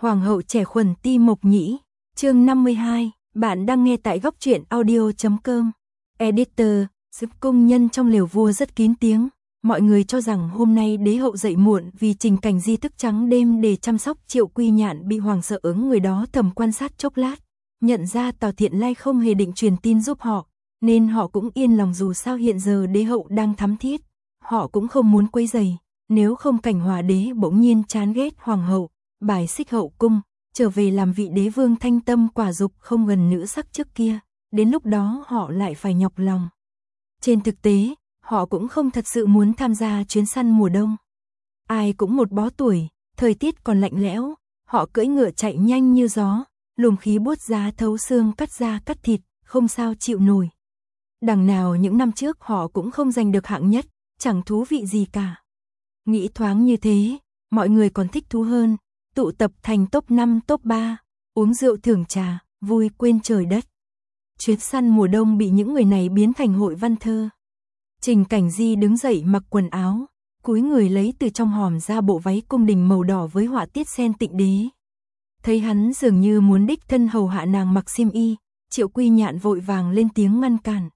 Hoàng hậu trẻ khuẩn Ti Mộc Nhĩ, chương 52, bạn đang nghe tại góc truyện audio.com. Editor, giúp công nhân trong lều vua rất kín tiếng, mọi người cho rằng hôm nay đế hậu dậy muộn vì Trình Cảnh Di thức trắng đêm để chăm sóc. Triệu Quy Nhạn bị hoàng sợ ứng người đó thầm quan sát chốc lát, nhận ra Tào Thiện Lai không hề định truyền tin giúp họ, nên họ cũng yên lòng. Dù sao hiện giờ đế hậu đang thắm thiết, họ cũng không muốn quấy rầy. Nếu không Cảnh Hòa đế bỗng nhiên chán ghét hoàng hậu, bài xích hậu cung, trở về làm vị đế vương thanh tâm quả dục không gần nữ sắc trước kia, đến lúc đó họ lại phải nhọc lòng. Trên thực tế, họ cũng không thật sự muốn tham gia chuyến săn mùa đông. Ai cũng một bó tuổi, thời tiết còn lạnh lẽo, họ cưỡi ngựa chạy nhanh như gió, luồng khí buốt giá thấu xương cắt da cắt thịt, không sao chịu nổi. Đằng nào những năm trước họ cũng không giành được hạng nhất, chẳng thú vị gì cả. Nghĩ thoáng như thế, mọi người còn thích thú hơn, tụ tập thành top 5 top 3, uống rượu thưởng trà, vui quên trời đất. Chuyến săn mùa đông bị những người này biến thành hội văn thơ. Trình Cảnh Di đứng dậy mặc quần áo, cúi người lấy từ trong hòm ra bộ váy cung đình màu đỏ với họa tiết sen tịnh đế. Thấy hắn dường như muốn đích thân hầu hạ nàng mặc xiêm y, Triệu Quy Nhạn vội vàng lên tiếng ngăn cản.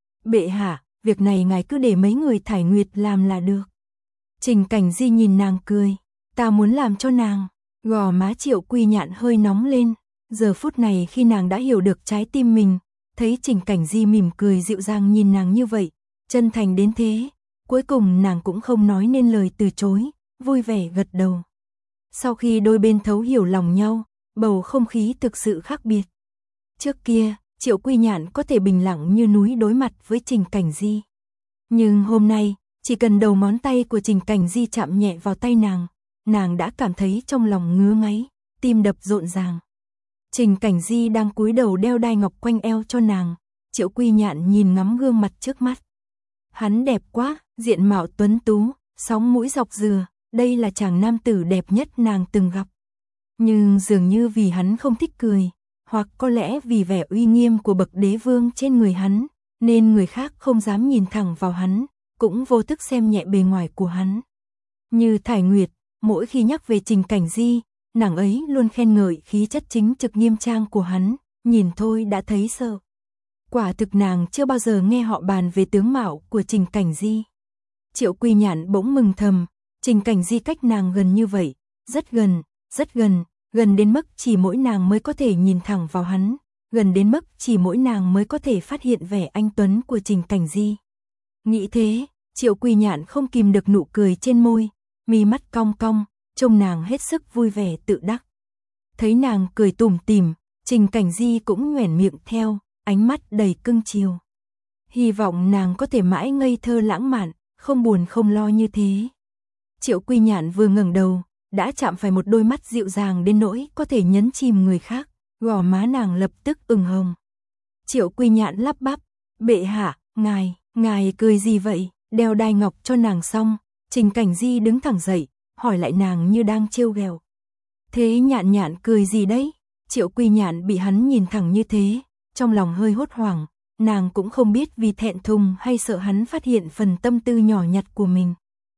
Bệ hạ, việc này ngài cứ để mấy người Thải Nguyệt làm là được. Trình Cảnh Di nhìn nàng cười, ta muốn làm cho nàng. Gò má Triệu Quy Nhạn hơi nóng lên, giờ phút này khi nàng đã hiểu được trái tim mình, thấy Trình Cảnh Di mỉm cười dịu dàng nhìn nàng như vậy, chân thành đến thế, cuối cùng nàng cũng không nói nên lời từ chối, vui vẻ gật đầu. Sau khi đôi bên thấu hiểu lòng nhau, bầu không khí thực sự khác biệt. Trước kia, Triệu Quy Nhạn có thể bình lặng như núi đối mặt với Trình Cảnh Di. Nhưng hôm nay, chỉ cần đầu ngón tay của Trình Cảnh Di chạm nhẹ vào tay nàng đã cảm thấy trong lòng ngứa ngáy, tim đập rộn ràng. Trình Cảnh Di đang cúi đầu đeo đai ngọc quanh eo cho nàng, Triệu Quy Nhạn nhìn ngắm gương mặt trước mắt. Hắn đẹp quá, diện mạo tuấn tú, sóng mũi dọc dừa, đây là chàng nam tử đẹp nhất nàng từng gặp. Nhưng dường như vì hắn không thích cười, hoặc có lẽ vì vẻ uy nghiêm của bậc đế vương trên người hắn, nên người khác không dám nhìn thẳng vào hắn, cũng vô thức xem nhẹ bề ngoài của hắn. Như Thải Nguyệt, mỗi khi nhắc về Trình Cảnh Di, nàng ấy luôn khen ngợi khí chất chính trực nghiêm trang của hắn, nhìn thôi đã thấy sợ. Quả thực nàng chưa bao giờ nghe họ bàn về tướng mạo của Trình Cảnh Di. Triệu Quy Nhạn bỗng mừng thầm, Trình Cảnh Di cách nàng gần như vậy, rất gần, gần đến mức chỉ mỗi nàng mới có thể nhìn thẳng vào hắn, gần đến mức chỉ mỗi nàng mới có thể phát hiện vẻ anh tuấn của Trình Cảnh Di. Nghĩ thế, Triệu Quy Nhạn không kìm được nụ cười trên môi, mi mắt cong cong, trông nàng hết sức vui vẻ tự đắc. Thấy nàng cười tủm tỉm, Trình Cảnh Di cũng nhoẻn miệng theo, ánh mắt đầy cưng chiều. Hy vọng nàng có thể mãi ngây thơ lãng mạn, không buồn không lo như thế. Triệu Quy Nhạn vừa ngẩng đầu, đã chạm phải một đôi mắt dịu dàng đến nỗi có thể nhấn chìm người khác, gò má nàng lập tức ửng hồng. Triệu Quy Nhạn lắp bắp, bệ hạ, ngài cười gì vậy? Đeo đai ngọc cho nàng xong, Trình Cảnh Di đứng thẳng dậy, hỏi lại nàng như đang trêu ghẹo. Thế Nhạn Nhạn cười gì đấy? Triệu Quy Nhạn bị hắn nhìn thẳng như thế, trong lòng hơi hốt hoảng, nàng cũng không biết vì thẹn thùng hay sợ hắn phát hiện phần tâm tư nhỏ nhặt của mình.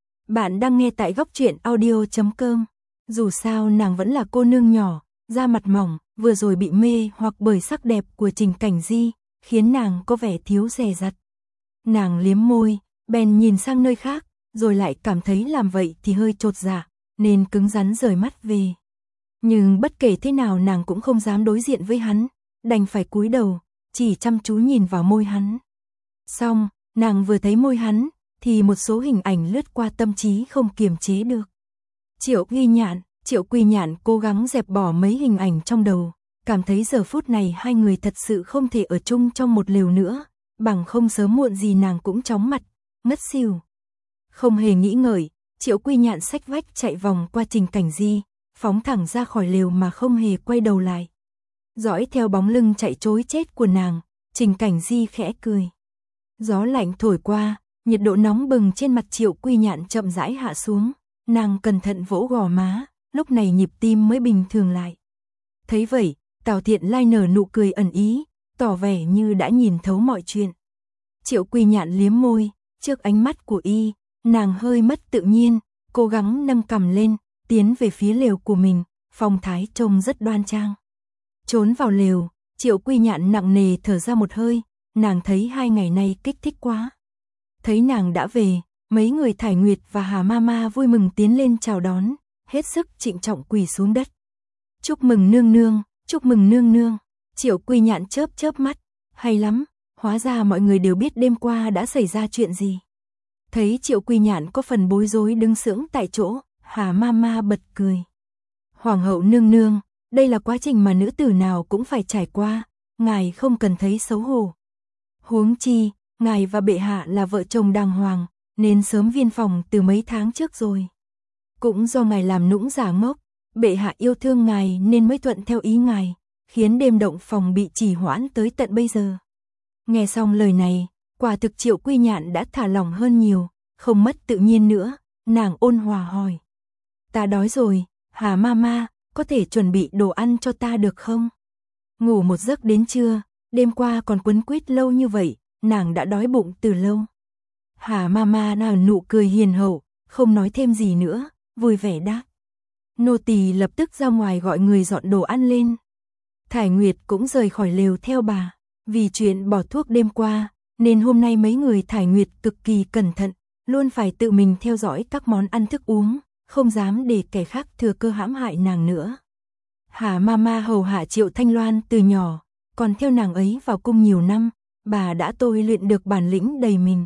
Bạn đang nghe tại góc truyện audio.com. Dù sao nàng vẫn là cô nương nhỏ, da mặt mỏng, vừa rồi bị mê hoặc bởi sắc đẹp của Trình Cảnh Di, khiến nàng có vẻ thiếu dè dặt. Nàng liếm môi, bèn nhìn sang nơi khác, rồi lại cảm thấy làm vậy thì hơi chột dạ, nên cứng rắn rời mắt về. Nhưng bất kể thế nào nàng cũng không dám đối diện với hắn, đành phải cúi đầu, chỉ chăm chú nhìn vào môi hắn. Xong, nàng vừa thấy môi hắn, thì một số hình ảnh lướt qua tâm trí không kiềm chế được. Triệu Quy Nhạn cố gắng dẹp bỏ mấy hình ảnh trong đầu, cảm thấy giờ phút này hai người thật sự không thể ở chung trong một lều nữa, bằng không sớm muộn gì nàng cũng chóng mặt, ngất xỉu. Không hề nghĩ ngợi, Triệu Quy Nhạn xách vách chạy vòng qua Trình Cảnh Di, phóng thẳng ra khỏi lều mà không hề quay đầu lại. Dõi theo bóng lưng chạy trối chết của nàng, Trình Cảnh Di khẽ cười. Gió lạnh thổi qua, nhiệt độ nóng bừng trên mặt Triệu Quy Nhạn chậm rãi hạ xuống, nàng cẩn thận vỗ gò má, lúc này nhịp tim mới bình thường lại. Thấy vậy, Tào Thiện Lai nở nụ cười ẩn ý, tỏ vẻ như đã nhìn thấu mọi chuyện. Triệu Quy Nhạn liếm môi, trước ánh mắt của y, nàng hơi mất tự nhiên, cố gắng nâng cằm lên, tiến về phía lều của mình, phong thái trông rất đoan trang. Trốn vào lều, Triệu Quy Nhạn nặng nề thở ra một hơi, nàng thấy 2 ngày nay kích thích quá. Thấy nàng đã về, mấy người Thải Nguyệt và Hà Mama vui mừng tiến lên chào đón, hết sức trịnh trọng quỳ xuống đất. Chúc mừng nương nương, chúc mừng nương nương. Triệu Quy Nhạn chớp chớp mắt, hay lắm, hóa ra mọi người đều biết đêm qua đã xảy ra chuyện gì. Thấy Triệu Quy Nhạn có phần bối rối đứng sững tại chỗ, Hà Mama bật cười. Hoàng hậu nương nương, đây là quá trình mà nữ tử nào cũng phải trải qua, ngài không cần thấy xấu hổ. Huống chi, ngài và bệ hạ là vợ chồng đàng hoàng, nên sớm viên phòng từ mấy tháng trước rồi. Cũng do ngài làm nũng giả ngốc, bệ hạ yêu thương ngài nên mới thuận theo ý ngài, khiến đêm động phòng bị trì hoãn tới tận bây giờ. Nghe xong lời này, quả thực Triệu Quy Nhạn đã thả lỏng hơn nhiều, không mất tự nhiên nữa, nàng ôn hòa hỏi. Ta đói rồi, Hà Mama, có thể chuẩn bị đồ ăn cho ta được không? Ngủ một giấc đến trưa, đêm qua còn quấn quýt lâu như vậy, nàng đã đói bụng từ lâu. Hà Mama nở nụ cười hiền hậu, không nói thêm gì nữa, vui vẻ đáp. Nô tỳ lập tức ra ngoài gọi người dọn đồ ăn lên. Thải Nguyệt cũng rời khỏi lều theo bà, vì chuyện bỏ thuốc đêm qua, nên hôm nay mấy người Thải Nguyệt cực kỳ cẩn thận, luôn phải tự mình theo dõi các món ăn thức uống, không dám để kẻ khác thừa cơ hãm hại nàng nữa. Hà Mama hầu hạ Triệu Thanh Loan từ nhỏ, còn theo nàng ấy vào cung nhiều năm, bà đã tôi luyện được bản lĩnh đầy mình.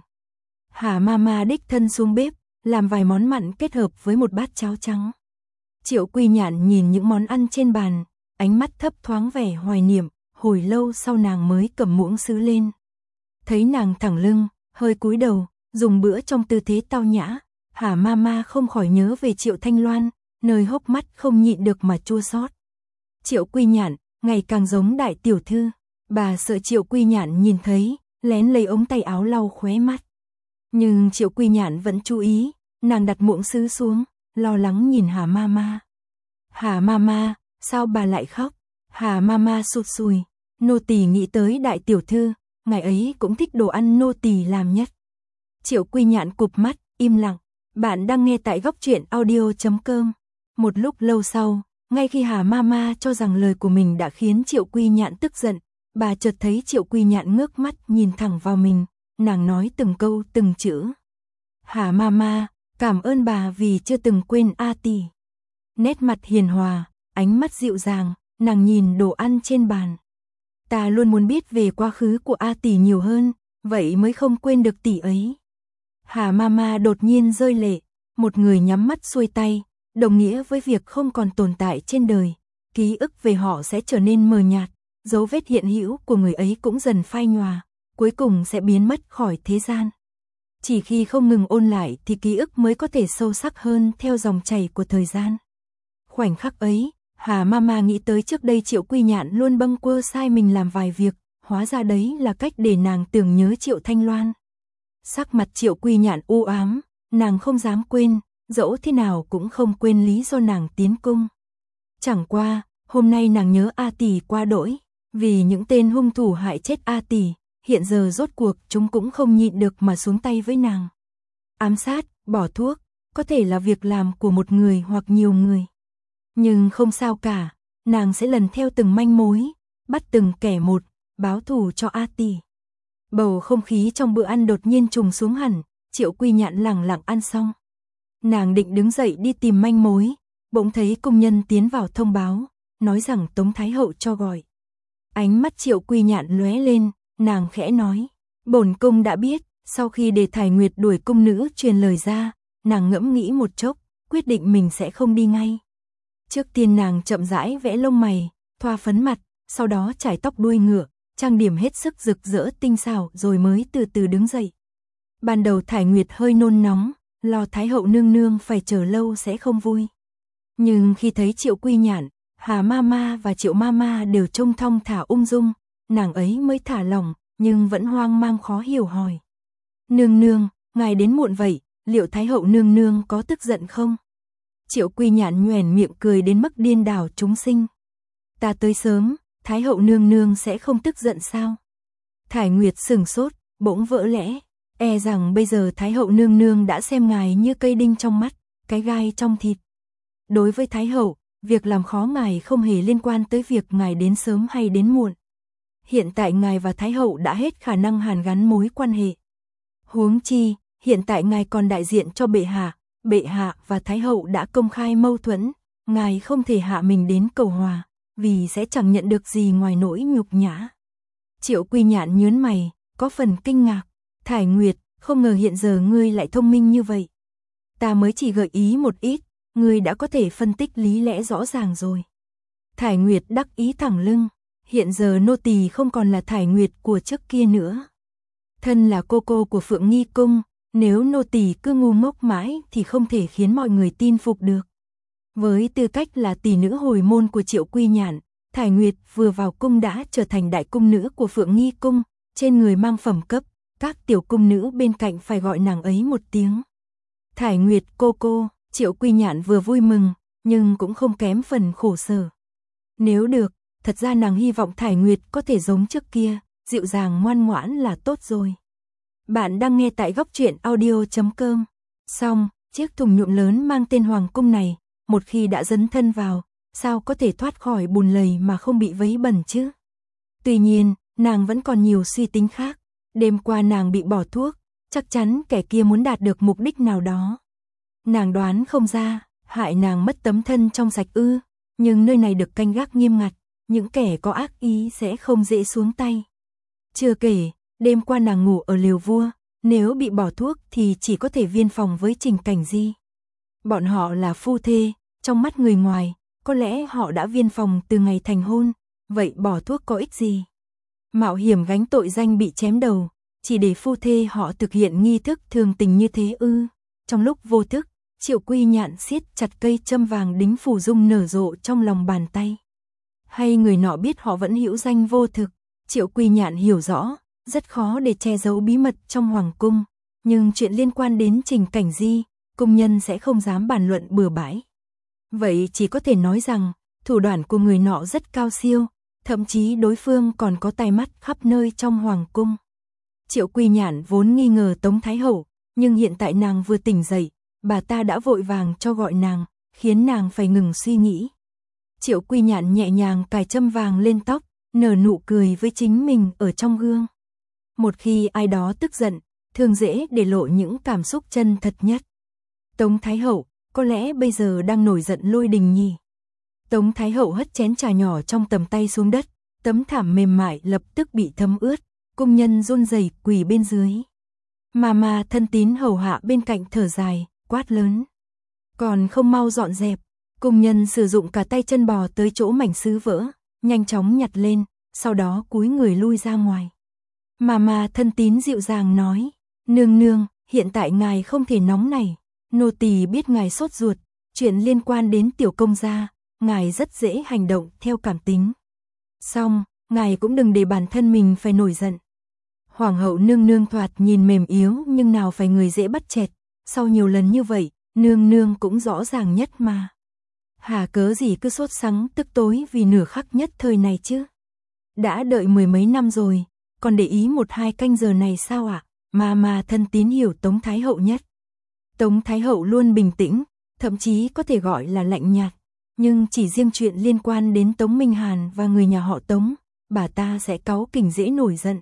Hà Mama đích thân xuống bếp, làm vài món mặn kết hợp với một bát cháo trắng. Triệu Quy Nhạn nhìn những món ăn trên bàn, ánh mắt thấp thoáng vẻ hoài niệm, hồi lâu sau nàng mới cầm muỗng sứ lên. Thấy nàng thẳng lưng, hơi cúi đầu, dùng bữa trong tư thế tao nhã, Hà Mama không khỏi nhớ về Triệu Thanh Loan, nơi hốc mắt không nhịn được mà chua xót. Triệu Quy Nhạn, ngày càng giống đại tiểu thư, bà sợ Triệu Quy Nhạn nhìn thấy, lén lấy ống tay áo lau khóe mắt. Nhưng Triệu Quy Nhạn vẫn chú ý, nàng đặt muỗng sứ xuống, lo lắng nhìn Hà Mama. Hà Mama, sao bà lại khóc? Hà Mama sụt sùi, nô tỳ nghĩ tới đại tiểu thư, ngài ấy cũng thích đồ ăn nô tỳ làm nhất. Triệu Quy Nhạn cụp mắt, im lặng. Bạn đang nghe tại góc truyện audio.com. Một lúc lâu sau, ngay khi Hà Mama cho rằng lời của mình đã khiến Triệu Quy Nhạn tức giận, bà chợt thấy Triệu Quy Nhạn ngước mắt nhìn thẳng vào mình, nàng nói từng câu từng chữ. Hà Mama, cảm ơn bà vì chưa từng quên A tỷ. Nét mặt hiền hòa, ánh mắt dịu dàng, nàng nhìn đồ ăn trên bàn. Ta luôn muốn biết về quá khứ của A tỷ nhiều hơn, vậy mới không quên được tỷ ấy. Hà Mama đột nhiên rơi lệ, một người nhắm mắt xuôi tay, đồng nghĩa với việc không còn tồn tại trên đời, ký ức về họ sẽ trở nên mờ nhạt, dấu vết hiện hữu của người ấy cũng dần phai nhòa, cuối cùng sẽ biến mất khỏi thế gian. Chỉ khi không ngừng ôn lại thì ký ức mới có thể sâu sắc hơn theo dòng chảy của thời gian. Khoảnh khắc ấy, Hà Mama nghĩ tới trước đây Triệu Quy Nhạn luôn bâng quơ sai mình làm vài việc, hóa ra đấy là cách để nàng tưởng nhớ Triệu Thanh Loan. Sắc mặt Triệu Quy Nhạn u ám, nàng không dám quên, dẫu thế nào cũng không quên lý do nàng tiến cung. Chẳng qua, hôm nay nàng nhớ A tỷ quá đỗi, vì những tên hung thủ hại chết A tỷ, hiện giờ rốt cuộc chúng cũng không nhịn được mà xuống tay với nàng. Ám sát, bỏ thuốc, có thể là việc làm của một người hoặc nhiều người. Nhưng không sao cả, nàng sẽ lần theo từng manh mối, bắt từng kẻ một, báo thù cho A tỷ. Bầu không khí trong bữa ăn đột nhiên trùng xuống hẳn, Triệu Quy Nhạn lẳng lặng ăn xong. Nàng định đứng dậy đi tìm manh mối, bỗng thấy công nhân tiến vào thông báo, nói rằng Tống Thái Hậu cho gọi. Ánh mắt Triệu Quy Nhạn lóe lên, nàng khẽ nói, bổn cung đã biết. Sau khi để Thải Nguyệt đuổi cung nữ truyền lời ra, nàng ngẫm nghĩ một chốc, quyết định mình sẽ không đi ngay. Trước tiên nàng chậm rãi vẽ lông mày, thoa phấn mặt, sau đó chải tóc đuôi ngựa, trang điểm hết sức rực rỡ tinh xảo rồi mới từ từ đứng dậy. Ban đầu Thải Nguyệt hơi nôn nóng, lo Thái Hậu nương nương phải chờ lâu sẽ không vui. Nhưng khi thấy Triệu Quy Nhạn, Hà Mama và Triệu Mama đều trông thong thả ung dung, nàng ấy mới thả lỏng, nhưng vẫn hoang mang khó hiểu hỏi. Nương nương, ngài đến muộn vậy, liệu Thái Hậu nương nương có tức giận không? Triệu Quy Nhạn nhoẻn miệng cười đến mức điên đảo chúng sinh. Ta tới sớm, Thái Hậu nương nương sẽ không tức giận sao? Thải Nguyệt sửng sốt, bỗng vỡ lẽ, e rằng bây giờ Thái Hậu nương nương đã xem ngài như cây đinh trong mắt, cái gai trong thịt. Đối với Thái Hậu, việc làm khó ngài không hề liên quan tới việc ngài đến sớm hay đến muộn. Hiện tại ngài và Thái hậu đã hết khả năng hàn gắn mối quan hệ. Huống chi, hiện tại ngài còn đại diện cho bệ hạ và Thái hậu đã công khai mâu thuẫn, ngài không thể hạ mình đến cầu hòa, vì sẽ chẳng nhận được gì ngoài nỗi nhục nhã. Triệu Quy Nhạn nhớn mày, có phần kinh ngạc. Thải Nguyệt, không ngờ hiện giờ ngươi lại thông minh như vậy. Ta mới chỉ gợi ý một ít, ngươi đã có thể phân tích lý lẽ rõ ràng rồi. Thải Nguyệt đắc ý thẳng lưng, hiện giờ nô tỳ không còn là Thải Nguyệt của trước kia nữa. Thân là cô của Phượng Nghi Cung, nếu nô tỳ cứ ngu ngốc mãi thì không thể khiến mọi người tin phục được. Với tư cách là tỷ nữ hồi môn của Triệu Quy Nhạn, Thải Nguyệt vừa vào cung đã trở thành đại cung nữ của Phượng Nghi Cung, trên người mang phẩm cấp, các tiểu cung nữ bên cạnh phải gọi nàng ấy một tiếng. Thải Nguyệt cô, Triệu Quy Nhạn vừa vui mừng, nhưng cũng không kém phần khổ sở. Nếu được, thật ra nàng hy vọng Thải Nguyệt có thể giống trước kia, dịu dàng ngoan ngoãn là tốt rồi. Bạn đang nghe tại góc truyện audio.com. Xong, chiếc thùng nhuộm lớn mang tên Hoàng Cung này, một khi đã dấn thân vào, sao có thể thoát khỏi bùn lầy mà không bị vấy bẩn chứ? Tuy nhiên, nàng vẫn còn nhiều suy tính khác. Đêm qua nàng bị bỏ thuốc, chắc chắn kẻ kia muốn đạt được mục đích nào đó. Nàng đoán không ra, hại nàng mất tấm thân trong sạch ư, nhưng nơi này được canh gác nghiêm ngặt, những kẻ có ác ý sẽ không dễ xuống tay. Chưa kể, đêm qua nàng ngủ ở lều vua, nếu bị bỏ thuốc thì chỉ có thể viên phòng với Trình Cảnh Di. Bọn họ là phu thê, trong mắt người ngoài, có lẽ họ đã viên phòng từ ngày thành hôn, vậy bỏ thuốc có ích gì? Mạo hiểm gánh tội danh bị chém đầu, chỉ để phu thê họ thực hiện nghi thức thường tình như thế ư? Trong lúc vô thức, Triệu Quy Nhạn siết chặt cây châm vàng đính phù dung nở rộ trong lòng bàn tay. Hay người nọ biết họ vẫn hữu danh vô thực? Triệu Quy Nhạn hiểu rõ, rất khó để che giấu bí mật trong hoàng cung, nhưng chuyện liên quan đến Trình Cảnh Di, cung nhân sẽ không dám bàn luận bừa bãi. Vậy chỉ có thể nói rằng, thủ đoạn của người nọ rất cao siêu, thậm chí đối phương còn có tai mắt khắp nơi trong hoàng cung. Triệu Quy Nhạn vốn nghi ngờ Tống Thái hậu, nhưng hiện tại nàng vừa tỉnh dậy, bà ta đã vội vàng cho gọi nàng, khiến nàng phải ngừng suy nghĩ. Triệu Quy Nhạn nhẹ nhàng cài châm vàng lên tóc, nở nụ cười với chính mình ở trong gương. Một khi ai đó tức giận, thường dễ để lộ những cảm xúc chân thật nhất. Tống Thái hậu, có lẽ bây giờ đang nổi giận lôi đình nhỉ? Tống Thái hậu hất chén trà nhỏ trong tầm tay xuống đất, tấm thảm mềm mại lập tức bị thấm ướt, cung nhân run rẩy quỳ bên dưới. Mà thân tín hầu hạ bên cạnh thở dài, quát lớn. Còn không mau dọn dẹp, cung nhân sử dụng cả tay chân bò tới chỗ mảnh sứ vỡ, nhanh chóng nhặt lên, sau đó cúi người lui ra ngoài. Mà thân tín dịu dàng nói, nương, hiện tại ngài không thể nóng này, nô tỳ biết ngài sốt ruột, chuyện liên quan đến tiểu công gia, ngài rất dễ hành động theo cảm tính. Xong, ngài cũng đừng để bản thân mình phải nổi giận. Hoàng hậu nương thoạt nhìn mềm yếu nhưng nào phải người dễ bắt chẹt, sau nhiều lần như vậy, nương cũng rõ ràng nhất mà. Hà cớ gì cứ sốt sắng tức tối vì nửa khắc nhất thời này chứ? Đã đợi mười mấy năm rồi, còn để ý 1-2 canh giờ này sao ạ? Mà thân tín hiểu Tống Thái hậu nhất. Tống Thái hậu luôn bình tĩnh, thậm chí có thể gọi là lạnh nhạt, nhưng chỉ riêng chuyện liên quan đến Tống Minh Hàn và người nhà họ Tống, bà ta sẽ cáu kỉnh dễ nổi giận.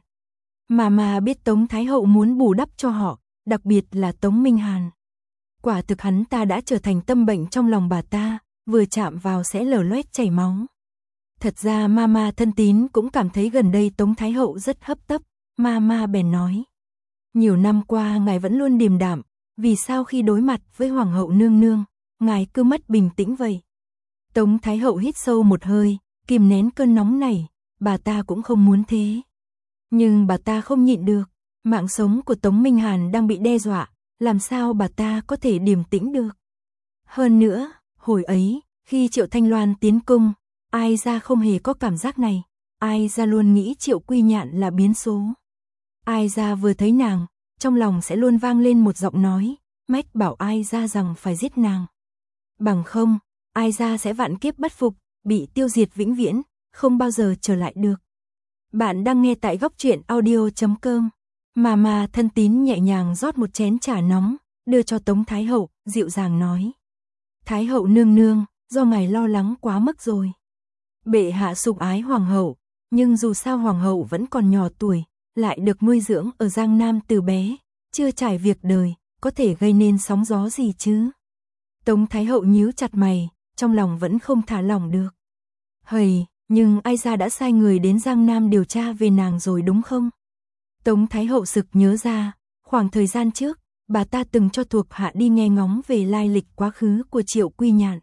Mà biết Tống Thái hậu muốn bù đắp cho họ, đặc biệt là Tống Minh Hàn. Quả thực hắn ta đã trở thành tâm bệnh trong lòng bà ta, vừa chạm vào sẽ lở loét chảy máu. Thật ra Mama thân tín cũng cảm thấy gần đây Tống Thái hậu rất hấp tấp, Mama bèn nói. Nhiều năm qua ngài vẫn luôn điềm đạm, vì sao khi đối mặt với Hoàng hậu nương, ngài cứ mất bình tĩnh vậy? Tống Thái hậu hít sâu một hơi, kìm nén cơn nóng này, bà ta cũng không muốn thế. Nhưng bà ta không nhịn được, mạng sống của Tống Minh Hàn đang bị đe dọa, làm sao bà ta có thể điềm tĩnh được? Hơn nữa, hồi ấy, khi Triệu Thanh Loan tiến cung, ai ra không hề có cảm giác này, ai ra luôn nghĩ Triệu Quy Nhạn là biến số. Ai ra vừa thấy nàng, trong lòng sẽ luôn vang lên một giọng nói, mách bảo ai ra rằng phải giết nàng. Bằng không, ai ra sẽ vạn kiếp bất phục, bị tiêu diệt vĩnh viễn, không bao giờ trở lại được. Bạn đang nghe tại góc truyện audio.com. Mà thân tín nhẹ nhàng rót một chén trà nóng, đưa cho Tống Thái hậu, dịu dàng nói. Thái hậu nương, do ngài lo lắng quá mức rồi. Bệ hạ sủng ái hoàng hậu, nhưng dù sao hoàng hậu vẫn còn nhỏ tuổi, lại được nuôi dưỡng ở Giang Nam từ bé, chưa trải việc đời, có thể gây nên sóng gió gì chứ? Tống Thái hậu nhíu chặt mày, trong lòng vẫn không thả lỏng được. Hầy, nhưng ai ra đã sai người đến Giang Nam điều tra về nàng rồi đúng không? Tống Thái hậu sực nhớ ra, khoảng thời gian trước, bà ta từng cho thuộc hạ đi nghe ngóng về lai lịch quá khứ của Triệu Quy Nhạn.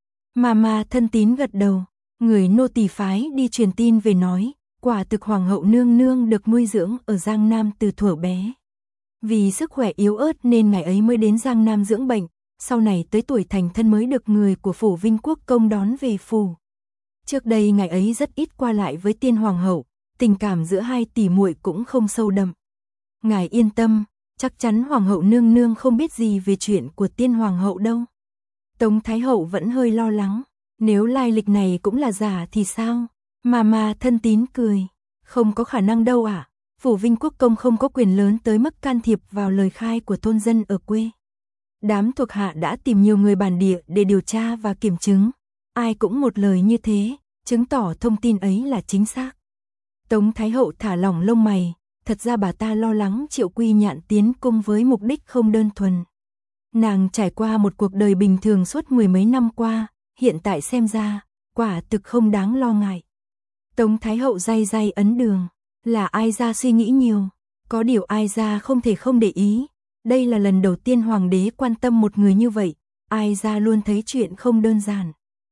Mà Thân Tín gật đầu, người nô tỳ phái đi truyền tin về nói, quả thực hoàng hậu nương nương được nuôi dưỡng ở Giang Nam từ thuở bé. Vì sức khỏe yếu ớt nên ngày ấy mới đến Giang Nam dưỡng bệnh, sau này tới tuổi thành thân mới được người của phủ Vinh Quốc công đón về phủ. Trước đây ngày ấy rất ít qua lại với tiên hoàng hậu, tình cảm giữa hai tỷ muội cũng không sâu đậm. Ngài yên tâm, chắc chắn hoàng hậu nương nương không biết gì về chuyện của tiên hoàng hậu đâu. Tống Thái hậu vẫn hơi lo lắng, nếu lai lịch này cũng là giả thì sao? Mà Thân Tín cười, không có khả năng đâu ạ. Phủ Vinh Quốc công không có quyền lớn tới mức can thiệp vào lời khai của thôn dân ở quê. Đám thuộc hạ đã tìm nhiều người bản địa để điều tra và kiểm chứng, ai cũng một lời như thế, chứng tỏ thông tin ấy là chính xác. Tống Thái hậu thả lỏng lông mày, thật ra bà ta lo lắng Triệu Quy Nhạn tiến cung với mục đích không đơn thuần. Nàng trải qua một cuộc đời bình thường suốt mười mấy năm qua, hiện tại xem ra, quả thực không đáng lo ngại. Tống Thái hậu day ấn đường, là ai ra suy nghĩ nhiều, có điều ai ra không thể không để ý, đây là lần đầu tiên hoàng đế quan tâm một người như vậy, ai ra luôn thấy chuyện không đơn giản.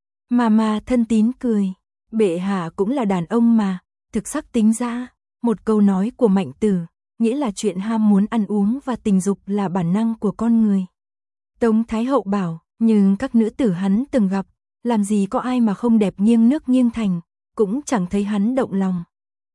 Mà Thân Tín cười, bệ hạ cũng là đàn ông mà, thực sắc tính ra, một câu nói của Mạnh Tử, nghĩa là chuyện ham muốn ăn uống và tình dục là bản năng của con người. Tống Thái hậu bảo, nhưng các nữ tử hắn từng gặp, làm gì có ai mà không đẹp nghiêng nước nghiêng thành, cũng chẳng thấy hắn động lòng.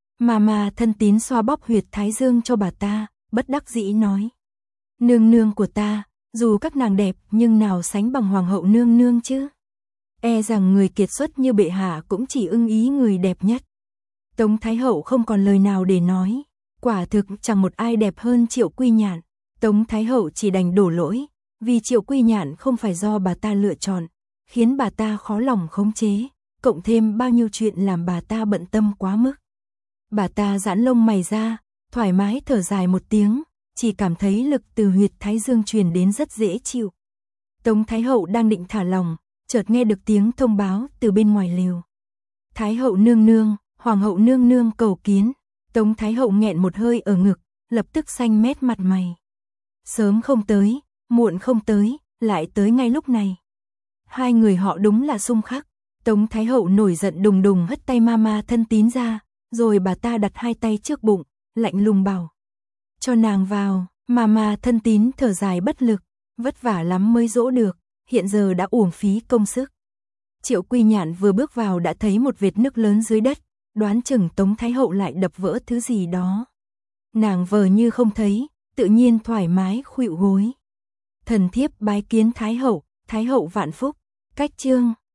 Mà Thân Tín xoa bóp huyệt thái dương cho bà ta, bất đắc dĩ nói. Nương nương của ta, dù các nàng đẹp nhưng nào sánh bằng hoàng hậu nương nương chứ. E rằng người kiệt xuất như bệ hạ cũng chỉ ưng ý người đẹp nhất. Tống Thái hậu không còn lời nào để nói, quả thực chẳng một ai đẹp hơn Triệu Quy Nhạn. Tống Thái hậu chỉ đành đổ lỗi, vì Triệu Quy Nhạn không phải do bà ta lựa chọn, khiến bà ta khó lòng khống chế, cộng thêm bao nhiêu chuyện làm bà ta bận tâm quá mức. Bà ta giãn lông mày ra, thoải mái thở dài một tiếng, chỉ cảm thấy lực từ huyệt thái dương truyền đến rất dễ chịu. Tống Thái hậu đang định thả lòng, chợt nghe được tiếng thông báo từ bên ngoài lều. Thái hậu nương nương, hoàng hậu nương nương cầu kiến. Tống Thái hậu nghẹn một hơi ở ngực, lập tức xanh mét mặt mày. Sớm không tới, muộn không tới, lại tới ngay lúc này. Hai người họ đúng là xung khắc. Tống Thái hậu nổi giận đùng đùng hất tay Mà Thân Tín ra, rồi bà ta đặt hai tay trước bụng, lạnh lùng bảo. Cho nàng vào. Mà Thân Tín thở dài bất lực, vất vả lắm mới dỗ được, hiện giờ đã uổng phí công sức. Triệu Quy Nhạn vừa bước vào đã thấy một vệt nước lớn dưới đất, đoán chừng Tống Thái hậu lại đập vỡ thứ gì đó. Nàng vờ như không thấy, tự nhiên thoải mái khuỵu gối. Thần thiếp bái kiến Thái hậu vạn phúc. Cách chương